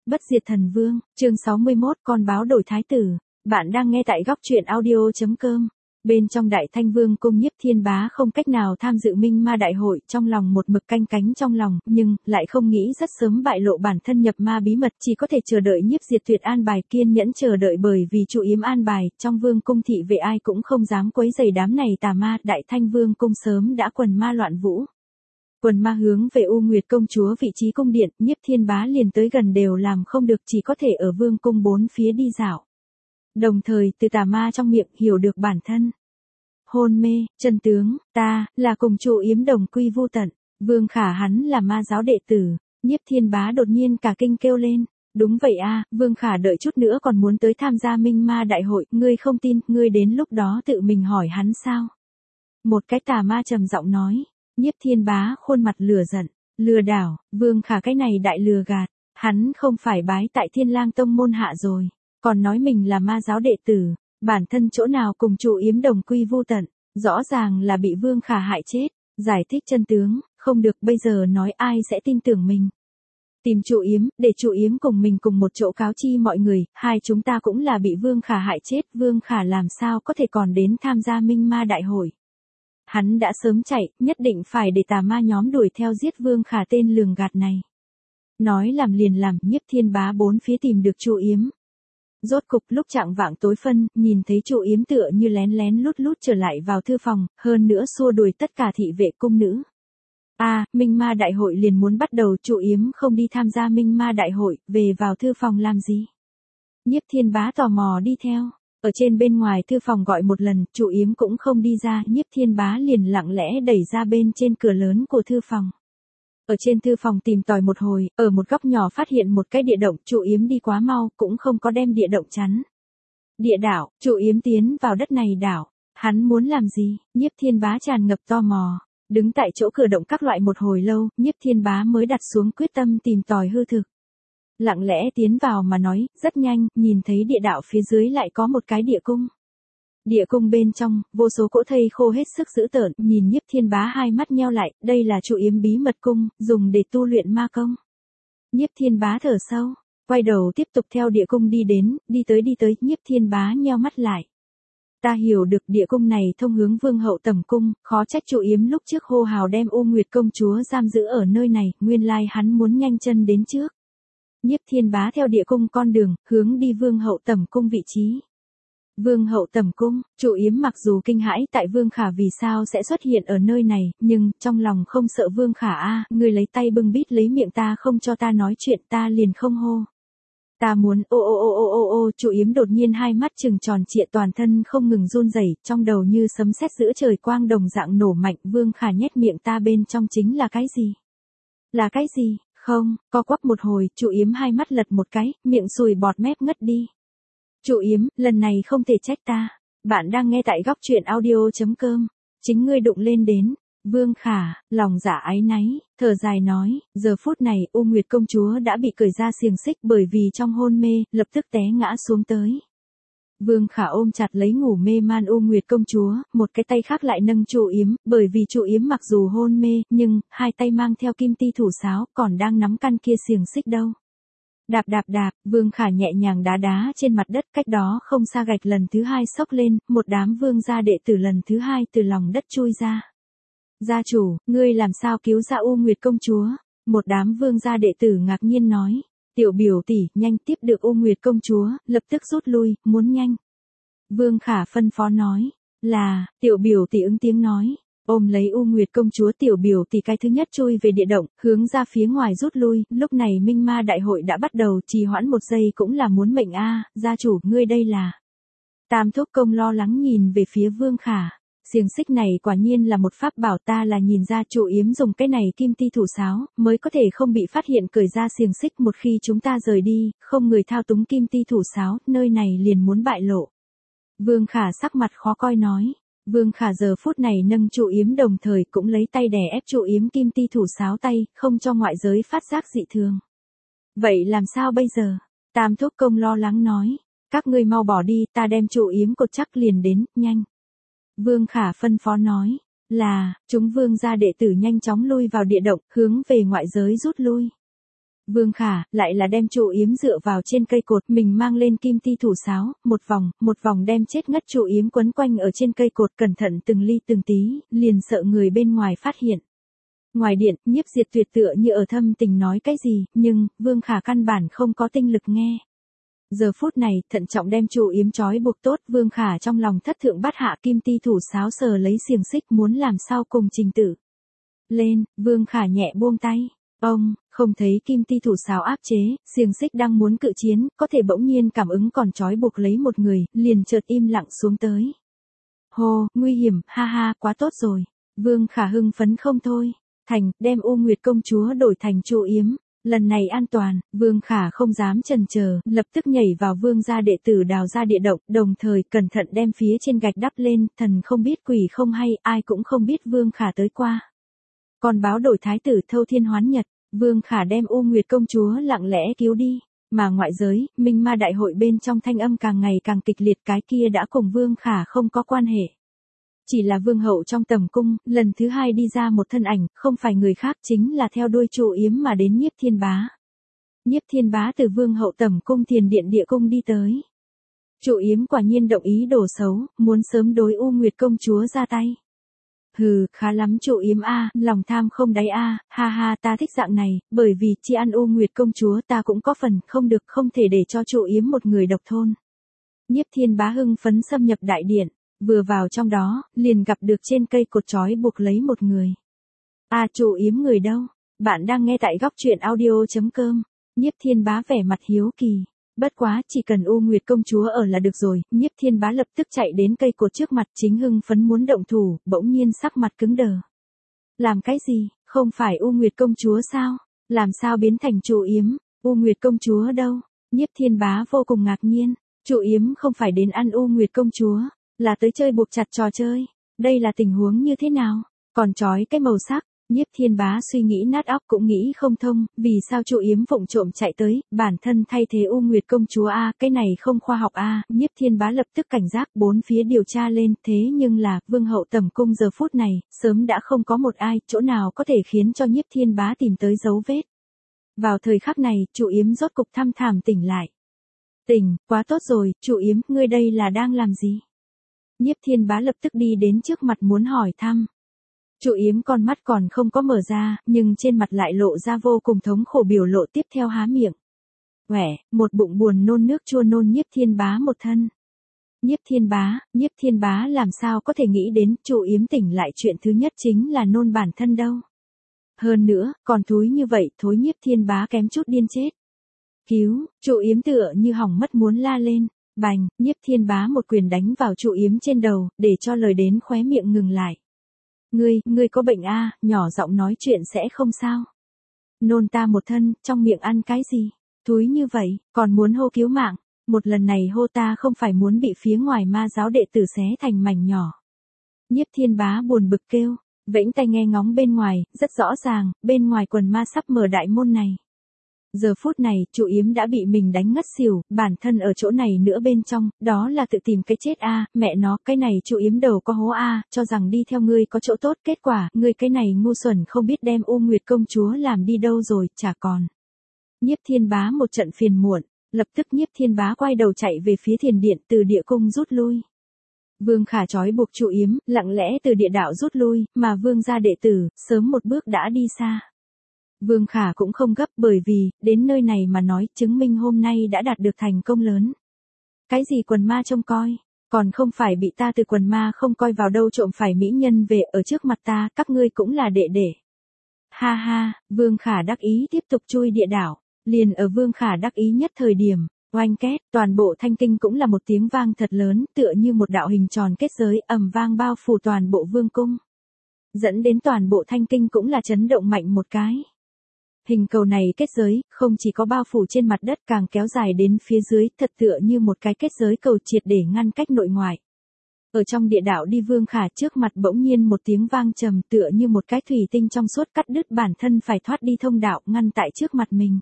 Bất diệt thần vương, chương 61, con báo đổi thái tử. Bạn đang nghe tại góc truyện audio.com. Bên trong Đại Thanh Vương cung, Nhiếp Thiên Bá không cách nào tham dự Minh Ma đại hội, trong lòng một mực canh cánh trong lòng, nhưng lại không nghĩ rất sớm bại lộ bản thân nhập ma bí mật, chỉ có thể chờ đợi Nhiếp Diệt Tuyệt an bài, kiên nhẫn chờ đợi, bởi vì Chu Yếm an bài, trong vương cung thị vệ ai cũng không dám quấy rầy đám này tà ma. Đại Thanh Vương cung sớm đã quần ma loạn vũ. Quần ma hướng về U Nguyệt công chúa vị trí cung điện, Nhiếp Thiên Bá liền tới gần đều làm không được, chỉ có thể ở vương cung bốn phía đi dạo. Đồng thời từ tà ma trong miệng hiểu được bản thân. Hôn mê, chân tướng, ta, là cùng Chu Yếm đồng quy vu tận. Vương Khả hắn là ma giáo đệ tử. Nhiếp Thiên Bá đột nhiên cả kinh kêu lên. Đúng vậy a, Vương Khả đợi chút nữa còn muốn tới tham gia Minh Ma đại hội, ngươi không tin, ngươi đến lúc đó tự mình hỏi hắn sao? Một cái tà ma trầm giọng nói. Nhiếp Thiên Bá khuôn mặt lửa giận, lừa đảo, Vương Khả cái này đại lừa gạt, hắn không phải bái tại Thiên Lang tông môn hạ rồi, còn nói mình là ma giáo đệ tử, bản thân chỗ nào cùng Chu Yếm đồng quy vu tận, rõ ràng là bị Vương Khả hại chết, giải thích chân tướng, không được, bây giờ nói ai sẽ tin tưởng mình. Tìm Chu Yếm, để Chu Yếm cùng mình cùng một chỗ cáo chi mọi người, hai chúng ta cũng là bị Vương Khả hại chết, Vương Khả làm sao có thể còn đến tham gia Minh Ma đại hội. Hắn đã sớm chạy, nhất định phải để tà ma nhóm đuổi theo giết Vương Khả tên lường gạt này. Nói làm liền làm, Nhiếp Thiên Bá bốn phía tìm được Chu Yếm. Rốt cục lúc chạng vạng tối phân, nhìn thấy Chu Yếm tựa như lén lén lút lút trở lại vào thư phòng, hơn nữa xua đuổi tất cả thị vệ cung nữ. Minh Ma đại hội liền muốn bắt đầu, Chu Yếm không đi tham gia Minh Ma đại hội, về vào thư phòng làm gì? Nhiếp Thiên Bá tò mò đi theo. Ở trên bên ngoài thư phòng gọi một lần, Chu Yếm cũng không đi ra, Nhiếp Thiên Bá liền lặng lẽ đẩy ra bên trên cửa lớn của thư phòng. Ở trên thư phòng tìm tòi một hồi, ở một góc nhỏ phát hiện một cái địa động, Chu Yếm đi quá mau, cũng không có đem địa động chắn. Địa đảo, Chu Yếm tiến vào đất này đảo, hắn muốn làm gì? Nhiếp Thiên Bá tràn ngập tò mò, đứng tại chỗ cửa động các loại một hồi lâu, Nhiếp Thiên Bá mới đặt xuống quyết tâm tìm tòi hư thực. Lặng lẽ tiến vào mà nói, rất nhanh, nhìn thấy địa đạo phía dưới lại có một cái địa cung. Địa cung bên trong, vô số cỗ thây khô hết sức dữ tợn, nhìn Nhiếp Thiên Bá hai mắt nheo lại, đây là Chu Yếm bí mật cung, dùng để tu luyện ma công. Nhiếp Thiên Bá thở sâu, quay đầu tiếp tục theo địa cung đi đến, đi tới, Nhiếp Thiên Bá nheo mắt lại. Ta hiểu được địa cung này thông hướng Vương hậu tẩm cung, khó trách Chu Yếm lúc trước hô hào đem U Nguyệt công chúa giam giữ ở nơi này, nguyên lai hắn muốn nhanh chân đến trước. Nhiếp Thiên Bá theo địa cung con đường, hướng đi Vương hậu tẩm cung vị trí. Vương hậu tẩm cung, Chu Yếm mặc dù kinh hãi tại Vương Khả vì sao sẽ xuất hiện ở nơi này, nhưng trong lòng không sợ Vương Khả người lấy tay bưng bít lấy miệng ta không cho ta nói chuyện, ta liền không hô. Ta muốn ô, Chu Yếm đột nhiên hai mắt trừng tròn trịa, toàn thân không ngừng run rẩy, trong đầu như sấm sét giữa trời quang đồng dạng nổ mạnh, Vương Khả nhét miệng ta bên trong chính là cái gì? Là cái gì? Không, co quắp một hồi, Chu Yếm hai mắt lật một cái, miệng sùi bọt mép ngất đi. Chu Yếm, lần này không thể trách ta. Bạn đang nghe tại góc truyện audio.com. Chính ngươi đụng lên đến. Vương Khả, lòng dạ áy náy, thở dài nói, giờ phút này U Nguyệt công chúa đã bị cởi ra xiềng xích bởi vì trong hôn mê, lập tức té ngã xuống tới. Vương Khả ôm chặt lấy ngủ mê man U Nguyệt công chúa, một cái tay khác lại nâng Chu Yếm, bởi vì Chu Yếm mặc dù hôn mê, nhưng hai tay mang theo kim ti thủ sáo, còn đang nắm căn kia xiềng xích đâu. Đạp, Vương Khả nhẹ nhàng đá trên mặt đất, cách đó không xa gạch lần thứ hai xốc lên, một đám vương gia đệ tử lần thứ hai từ lòng đất chui ra. Gia chủ, ngươi làm sao cứu ra U Nguyệt công chúa? Một đám vương gia đệ tử ngạc nhiên nói. Tiểu biểu tỷ, nhanh tiếp được U Nguyệt công chúa, lập tức rút lui, muốn nhanh. Vương Khả phân phó nói, là, tiểu biểu tỷ ứng tiếng nói, ôm lấy U Nguyệt công chúa, tiểu biểu tỷ cái thứ nhất chui về địa động, hướng ra phía ngoài rút lui, lúc này Minh Ma đại hội đã bắt đầu, trì hoãn một giây cũng là muốn mệnh gia chủ, ngươi đây là. Tam thúc công lo lắng nhìn về phía Vương Khả. Xiềng xích này quả nhiên là một pháp bảo, ta là nhìn ra Chu Yếm dùng cái này kim ti thủ sáo, mới có thể không bị phát hiện cởi ra xiềng xích, một khi chúng ta rời đi, không người thao túng kim ti thủ sáo, nơi này liền muốn bại lộ. Vương Khả sắc mặt khó coi nói. Vương Khả giờ phút này nâng Chu Yếm đồng thời cũng lấy tay đè ép Chu Yếm kim ti thủ sáo tay, không cho ngoại giới phát giác dị thường. Vậy làm sao bây giờ? Tam thúc công lo lắng nói. Các ngươi mau bỏ đi, ta đem Chu Yếm cột chắc liền đến, nhanh. Vương Khả phân phó nói, là, chúng vương gia đệ tử nhanh chóng lui vào địa động, hướng về ngoại giới rút lui. Vương Khả, lại là đem trụ yếm dựa vào trên cây cột, mình mang lên kim ti thủ sáo, một vòng đem chết ngất trụ yếm quấn quanh ở trên cây cột, cẩn thận từng ly từng tí, liền sợ người bên ngoài phát hiện. Ngoài điện, Nhiếp Diệt Tuyệt tựa như ở thâm tình nói cái gì, nhưng, Vương Khả căn bản không có tinh lực nghe. Giờ phút này, thận trọng đem trụ yếm trói buộc tốt, Vương Khả trong lòng thất thượng bát hạ kim ti thủ sáo sờ lấy xiềng xích muốn làm sao cùng trình tự. Lên, Vương Khả nhẹ buông tay. Ông, không thấy kim ti thủ sáo áp chế, xiềng xích đang muốn cự chiến, có thể bỗng nhiên cảm ứng còn trói buộc lấy một người, liền chợt im lặng xuống tới. Hồ, nguy hiểm, ha ha, quá tốt rồi. Vương Khả hưng phấn không thôi. Thành, đem U Nguyệt công chúa đổi thành trụ yếm. Lần này an toàn, Vương Khả không dám chần chờ, lập tức nhảy vào Vương gia đệ tử đào ra địa động, đồng thời cẩn thận đem phía trên gạch đắp lên, thần không biết quỷ không hay, ai cũng không biết Vương Khả tới qua. Còn báo đổi thái tử Thâu Thiên Hoán Nhật, Vương Khả đem U Nguyệt công chúa lặng lẽ cứu đi, mà ngoại giới, Minh Ma đại hội bên trong thanh âm càng ngày càng kịch liệt, cái kia đã cùng Vương Khả không có quan hệ. Chỉ là vương hậu trong tầm cung, lần thứ hai đi ra một thân ảnh, không phải người khác chính là theo đuôi trụ yếm mà đến Nhiếp Thiên Bá. Nhiếp Thiên Bá từ vương hậu tầm cung Thiền Điện địa cung đi tới. Trụ yếm quả nhiên động ý đồ xấu, muốn sớm đối U Nguyệt công chúa ra tay. Hừ, khá lắm trụ yếm a, lòng tham không đáy a, ha ha, ta thích dạng này, bởi vì chỉ ăn U Nguyệt công chúa ta cũng có phần, không được, không thể để cho trụ yếm một người độc thôn. Nhiếp Thiên Bá hưng phấn xâm nhập đại điện. Vừa vào trong đó, liền gặp được trên cây cột trói buộc lấy một người. À, trụ yếm người đâu? Bạn đang nghe tại góc truyện audio.com. Nhiếp Thiên Bá vẻ mặt hiếu kỳ. Bất quá, chỉ cần U Nguyệt công chúa ở là được rồi. Nhiếp Thiên Bá lập tức chạy đến cây cột trước mặt, chính hưng phấn muốn động thủ, bỗng nhiên sắc mặt cứng đờ. Làm cái gì? Không phải U Nguyệt công chúa sao? Làm sao biến thành trụ yếm? U Nguyệt công chúa đâu? Nhiếp Thiên Bá vô cùng ngạc nhiên. Trụ yếm không phải đến ăn U Nguyệt công chúa, là tới chơi buộc chặt trò chơi. Đây là tình huống như thế nào? Còn trói cái màu sắc. Nhiếp Thiên Bá suy nghĩ nát óc cũng nghĩ không thông, vì sao trụ yếm vụng trộm chạy tới, bản thân thay thế U Nguyệt công chúa a, cái này không khoa học a. Nhiếp Thiên Bá lập tức cảnh giác bốn phía điều tra lên, thế nhưng là, vương hậu tẩm cung giờ phút này, sớm đã không có một ai, chỗ nào có thể khiến cho Nhiếp Thiên Bá tìm tới dấu vết. Vào thời khắc này, trụ yếm rốt cục thăm thảm tỉnh lại. Tỉnh, quá tốt rồi, trụ yếm, ngươi đây là đang làm gì? Nhiếp Thiên Bá lập tức đi đến trước mặt muốn hỏi thăm. Trụ yếm con mắt còn không có mở ra, nhưng trên mặt lại lộ ra vô cùng thống khổ biểu lộ, tiếp theo há miệng. Một bụng buồn nôn nước chua nôn Nhiếp Thiên Bá một thân. Nhiếp Thiên Bá làm sao có thể nghĩ đến trụ yếm tỉnh lại chuyện thứ nhất chính là nôn bản thân đâu. Hơn nữa, còn thúi như vậy, thối Nhiếp Thiên Bá kém chút điên chết. Cứu, trụ yếm tựa như hỏng mất muốn la lên. Bành, Nhiếp Thiên Bá một quyền đánh vào trụ yếm trên đầu, để cho lời đến khóe miệng ngừng lại. Ngươi có bệnh a, nhỏ giọng nói chuyện sẽ không sao. Nôn ta một thân, trong miệng ăn cái gì? Thúi như vậy, còn muốn hô cứu mạng. Một lần này hô ta không phải muốn bị phía ngoài ma giáo đệ tử xé thành mảnh nhỏ. Nhiếp Thiên Bá buồn bực kêu, vẫy tay nghe ngóng bên ngoài, rất rõ ràng, bên ngoài quần ma sắp mở đại môn này. Giờ phút này, trụ yếm đã bị mình đánh ngất xỉu, bản thân ở chỗ này nữa bên trong, đó là tự tìm cái chết a, mẹ nó, cái này trụ yếm đầu có hố a, cho rằng đi theo ngươi có chỗ tốt, kết quả, ngươi cái này ngu xuẩn không biết đem U Nguyệt công chúa làm đi đâu rồi, chả còn. Nhiếp Thiên Bá một trận phiền muộn, lập tức Nhiếp Thiên Bá quay đầu chạy về phía Thiền Điện, từ địa cung rút lui. Vương Khả trói buộc trụ yếm, lặng lẽ từ địa đạo rút lui, mà Vương gia đệ tử, sớm một bước đã đi xa. Vương Khả cũng không gấp, bởi vì, đến nơi này mà nói, chứng minh hôm nay đã đạt được thành công lớn. Cái gì quần ma trông coi, còn không phải bị ta từ quần ma không coi vào đâu trộm phải mỹ nhân về ở trước mặt ta, các ngươi cũng là đệ đệ. Ha ha, Vương Khả đắc ý tiếp tục chui địa đảo, liền ở Vương Khả đắc ý nhất thời điểm, oanh két, toàn bộ thanh kinh cũng là một tiếng vang thật lớn, tựa như một đạo hình tròn kết giới ầm vang bao phủ toàn bộ vương cung. Dẫn đến toàn bộ thanh kinh cũng là chấn động mạnh một cái. Hình cầu này kết giới, không chỉ có bao phủ trên mặt đất càng kéo dài đến phía dưới, thật tựa như một cái kết giới cầu triệt để ngăn cách nội ngoại. Ở trong địa đạo đi Vương Khả trước mặt bỗng nhiên một tiếng vang trầm tựa như một cái thủy tinh trong suốt cắt đứt bản thân phải thoát đi thông đạo ngăn tại trước mặt mình.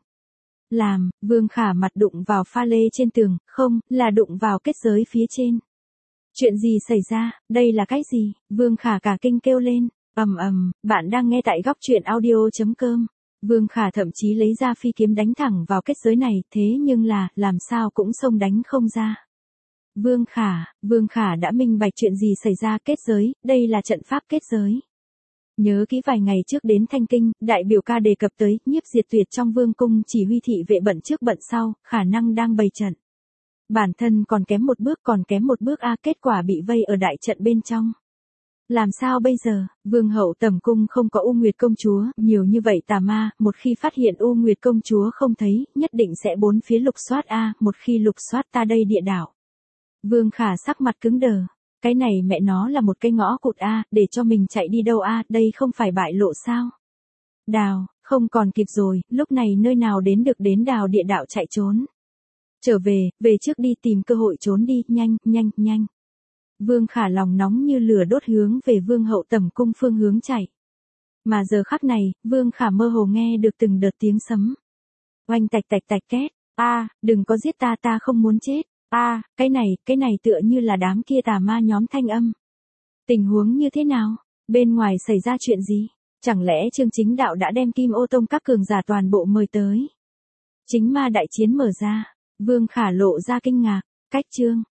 Vương Khả mặt đụng vào pha lê trên tường, không, là đụng vào kết giới phía trên. Chuyện gì xảy ra, đây là cái gì? Vương Khả cả kinh kêu lên, bạn đang nghe tại góc truyện audio.com. Vương Khả thậm chí lấy ra phi kiếm đánh thẳng vào kết giới này, thế nhưng là, làm sao cũng xông đánh không ra. Vương Khả đã minh bạch chuyện gì xảy ra. Kết giới, đây là trận pháp kết giới. Nhớ kỹ vài ngày trước đến Thanh Kinh, đại biểu ca đề cập tới, Nhiếp Diệt Tuyệt trong vương cung chỉ huy thị vệ bận trước bận sau, khả năng đang bày trận. Bản thân còn kém một bước kết quả bị vây ở đại trận bên trong. Làm sao bây giờ, vương hậu tẩm cung không có U Nguyệt công chúa, nhiều như vậy tà ma, một khi phát hiện U Nguyệt công chúa không thấy, nhất định sẽ bốn phía lục soát một khi lục soát ta đây địa đảo. Vương Khả sắc mặt cứng đờ, cái này mẹ nó là một cái ngõ cụt để cho mình chạy đi đâu đây không phải bại lộ sao? Đào, không còn kịp rồi, lúc này nơi nào đến được đến Đào địa đạo chạy trốn. Trở về trước đi tìm cơ hội trốn đi, nhanh. Vương Khả lòng nóng như lửa đốt hướng về vương hậu tẩm cung phương hướng chạy. Mà giờ khắc này, Vương Khả mơ hồ nghe được từng đợt tiếng sấm. Oanh tạch két, đừng có giết ta không muốn chết. Cái này tựa như là đám kia tà ma nhóm thanh âm. Tình huống như thế nào? Bên ngoài xảy ra chuyện gì? Chẳng lẽ Chương Chính Đạo đã đem Kim Ô Tông các cường giả toàn bộ mời tới? Chính ma đại chiến mở ra, Vương Khả lộ ra kinh ngạc, cách chương.